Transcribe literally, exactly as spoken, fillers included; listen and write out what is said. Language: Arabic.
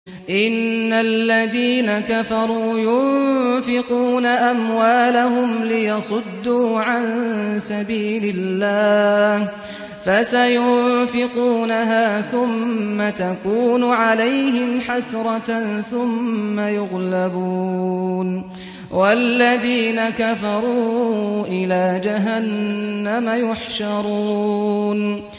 إن الذين كفروا ينفقون أموالهم ليصدوا عن سبيل الله فسينفقونها ثم تكون عليهم حسرة ثم يغلبون والذين كفروا إلى جهنم يحشرون